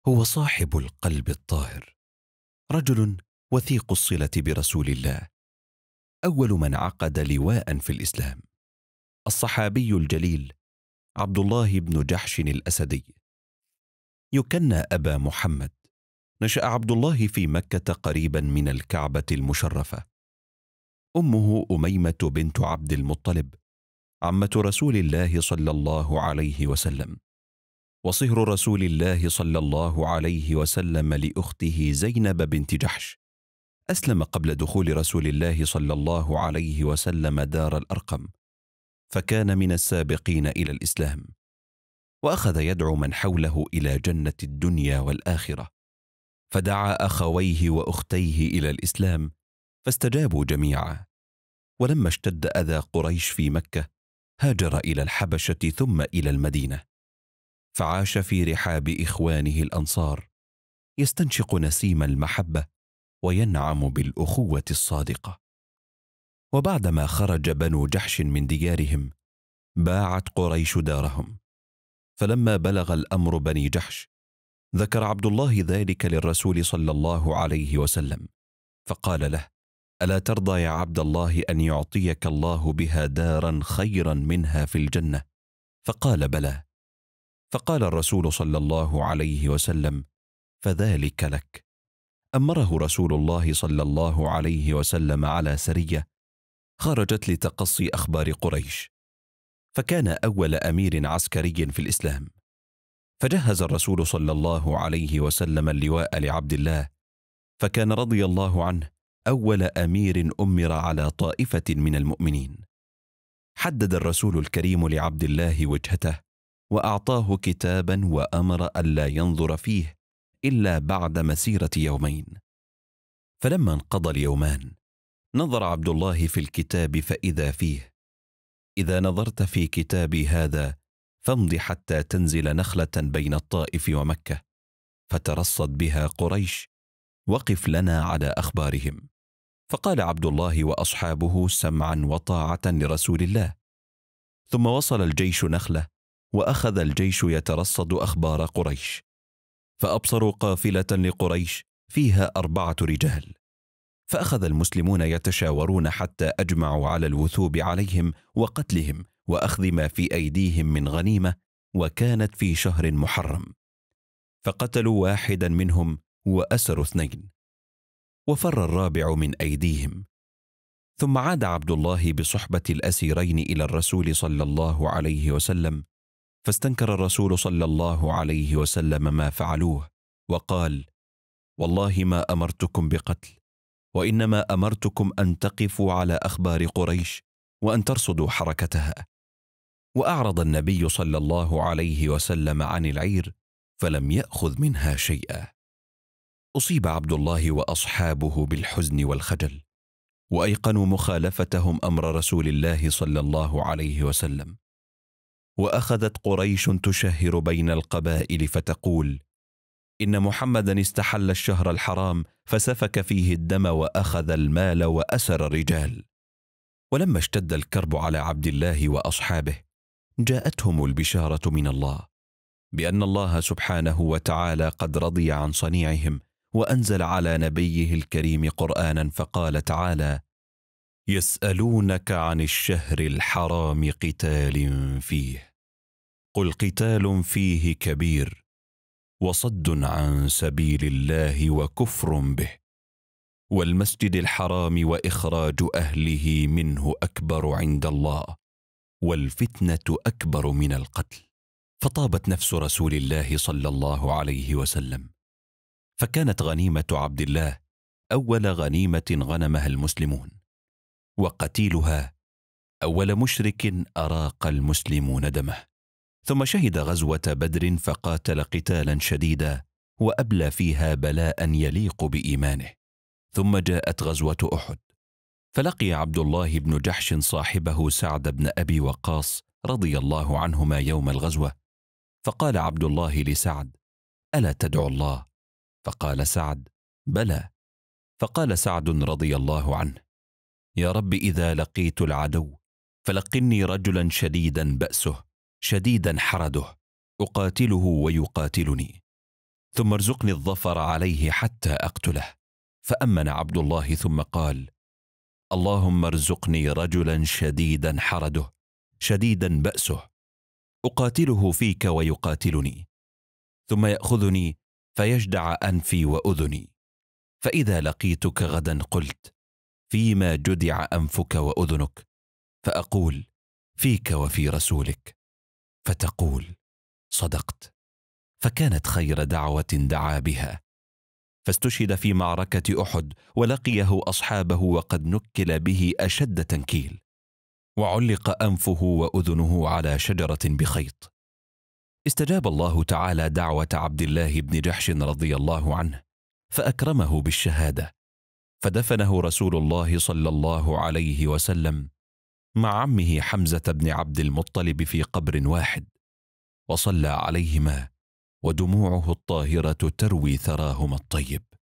هو صاحب القلب الطاهر، رجل وثيق الصلة برسول الله، أول من عقد لواء في الإسلام، الصحابي الجليل عبد الله بن جحش الأسدي، يكنى أبا محمد. نشأ عبد الله في مكة قريبا من الكعبة المشرفة. أمه أميمة بنت عبد المطلب عمة رسول الله صلى الله عليه وسلم، وصهر رسول الله صلى الله عليه وسلم لأخته زينب بنت جحش. أسلم قبل دخول رسول الله صلى الله عليه وسلم دار الأرقم، فكان من السابقين إلى الإسلام، وأخذ يدعو من حوله إلى جنة الدنيا والآخرة، فدعا أخويه وأختيه إلى الإسلام فاستجابوا جميعا. ولما اشتد أذى قريش في مكة هاجر إلى الحبشة ثم إلى المدينة، فعاش في رحاب إخوانه الأنصار، يستنشق نسيم المحبة وينعم بالأخوة الصادقة. وبعدما خرج بنو جحش من ديارهم باعت قريش دارهم، فلما بلغ الأمر بني جحش ذكر عبد الله ذلك للرسول صلى الله عليه وسلم، فقال له: ألا ترضى يا عبد الله أن يعطيك الله بها دارا خيرا منها في الجنة؟ فقال: بلى. فقال الرسول صلى الله عليه وسلم: فذلك لك. أمره رسول الله صلى الله عليه وسلم على سرية خرجت لتقصي أخبار قريش، فكان أول أمير عسكري في الإسلام، فجهز الرسول صلى الله عليه وسلم اللواء لعبد الله، فكان رضي الله عنه أول أمير أمر على طائفة من المؤمنين. حدد الرسول الكريم لعبد الله وجهته، وأعطاه كتابا وأمر ألا ينظر فيه إلا بعد مسيرة يومين. فلما انقضى اليومان نظر عبد الله في الكتاب فإذا فيه: إذا نظرت في كتابي هذا فامض حتى تنزل نخلة بين الطائف ومكة، فترصد بها قريش، وقف لنا على أخبارهم. فقال عبد الله وأصحابه سمعا وطاعة لرسول الله. ثم وصل الجيش نخلة، وأخذ الجيش يترصد أخبار قريش، فأبصروا قافلة لقريش فيها 4 رجال، فأخذ المسلمون يتشاورون حتى أجمعوا على الوثوب عليهم وقتلهم وأخذ ما في أيديهم من غنيمة، وكانت في شهر محرم، فقتلوا واحدا منهم وأسروا 2، وفر الرابع من أيديهم. ثم عاد عبد الله بصحبة الأسيرين إلى الرسول صلى الله عليه وسلم، فاستنكر الرسول صلى الله عليه وسلم ما فعلوه، وقال: والله ما أمرتكم بقتل، وإنما أمرتكم أن تقفوا على أخبار قريش وأن ترصدوا حركتها. وأعرض النبي صلى الله عليه وسلم عن العير فلم يأخذ منها شيئا. أصيب عبد الله وأصحابه بالحزن والخجل، وأيقنوا مخالفتهم أمر رسول الله صلى الله عليه وسلم. وأخذت قريش تشهر بين القبائل فتقول: إن محمدا استحل الشهر الحرام فسفك فيه الدم وأخذ المال وأسر الرجال. ولما اشتد الكرب على عبد الله وأصحابه جاءتهم البشارة من الله بأن الله سبحانه وتعالى قد رضي عن صنيعهم، وأنزل على نبيه الكريم قرآنا، فقال تعالى: يسألونك عن الشهر الحرام قتال فيه، قل قتال فيه كبير، وصد عن سبيل الله وكفر به، والمسجد الحرام وإخراج أهله منه أكبر عند الله، والفتنة أكبر من القتل. فطابت نفس رسول الله صلى الله عليه وسلم، فكانت غنيمة عبد الله أول غنيمة غنمها المسلمون، وقتيلها أول مشرك أراق المسلمون دمه. ثم شهد غزوة بدر فقاتل قتالا شديدا، وأبلى فيها بلاء يليق بإيمانه. ثم جاءت غزوة أحد، فلقي عبد الله بن جحش صاحبه سعد بن أبي وقاص رضي الله عنهما يوم الغزوة، فقال عبد الله لسعد: ألا تدعو الله؟ فقال سعد: بلى. فقال سعد رضي الله عنه: يا رب إذا لقيت العدو فلقني رجلا شديدا بأسه شديدا حرده، أقاتله ويقاتلني. ثم ارزقني الظفر عليه حتى أقتله. فأمن عبد الله ثم قال: اللهم ارزقني رجلا شديدا حرده شديدا بأسه، أقاتله فيك ويقاتلني، ثم يأخذني فيجدع أنفي وأذني، فإذا لقيتك غدا قلت: فيما جدع أنفك وأذنك؟ فأقول: فيك وفي رسولك، فتقول: صدقت. فكانت خير دعوة دعا بها. فاستشهد في معركة أحد، ولقيه أصحابه وقد نكل به أشد تنكيل، وعلق أنفه وأذنه على شجرة بخيط. استجاب الله تعالى دعوة عبد الله بن جحش رضي الله عنه، فأكرمه بالشهادة، فدفنه رسول الله صلى الله عليه وسلم مع عمه حمزة بن عبد المطلب في قبر واحد، وصلى عليهما ودموعه الطاهرة تروي ثراهما الطيب.